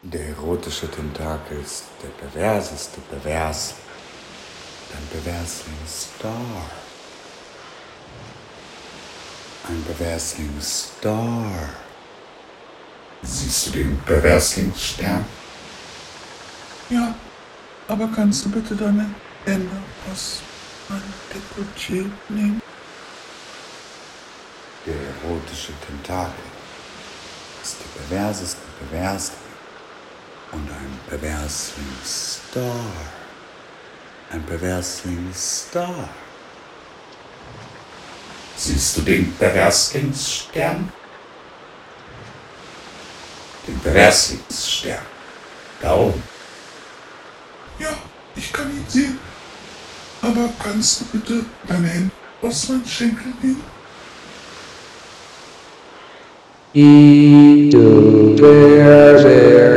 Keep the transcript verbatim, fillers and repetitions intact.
Der erotische Tentakel ist der perverseste Pervers. Ein Perversling Star. Ein Perversling Star. Siehst du den Perverslingsstern? Ja, aber kannst du bitte deine Hände aus meinem Dekolleté nehmen? Der erotische Tentakel ist der perverseste Pervers und ein Perversling Star. Ein Perversling Star. Siehst du den Perverslingsstern? Den Perverslingsstern. Da oben. Ja, ich kann ihn sehen. Aber kannst du bitte deine Hände aus meinem Schenkel nehmen? E to bear bear